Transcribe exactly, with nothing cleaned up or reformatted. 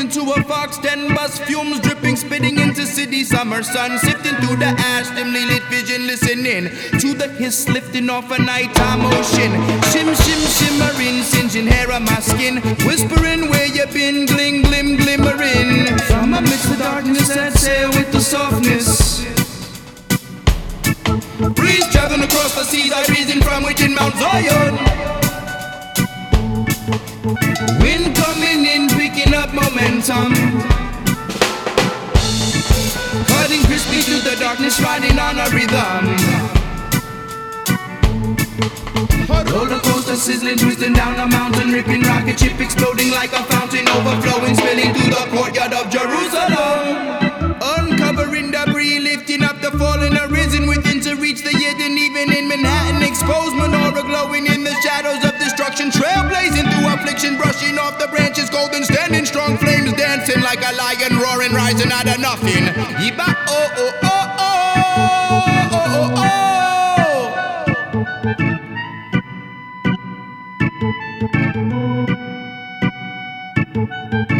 into a fox ten bus, fumes dripping, spitting into city summer sun, sifting through the ash, dimly lit vision, listening to the hiss lifting off a nighttime ocean. Shim, shim, shimmering, singeing hair on my skin, whispering where you been, glim, glim, glimmering. From amidst the darkness I'd sail with the softness. Breeze traveling across the seas, I reason from within Mount Zion. Wind coming in, picking up momentum, cutting crispy through the darkness, riding on a rhythm. Roller coaster sizzling, twisting down a mountain, ripping rocket ship, exploding like a fountain, overflowing, spilling through the courtyard of Jerusalem. Uncovering debris, lifting up the fallen, arisen within to reach the hidden, even in Manhattan, exposed menorah glowing in the shadows of destruction, trailblazing through affliction, brushing off the branches, golden, standing strong, flames dancing like a lion, roaring, rising out of nothing. Yeba, oh, oh, oh, oh, oh, oh, oh. Thank you.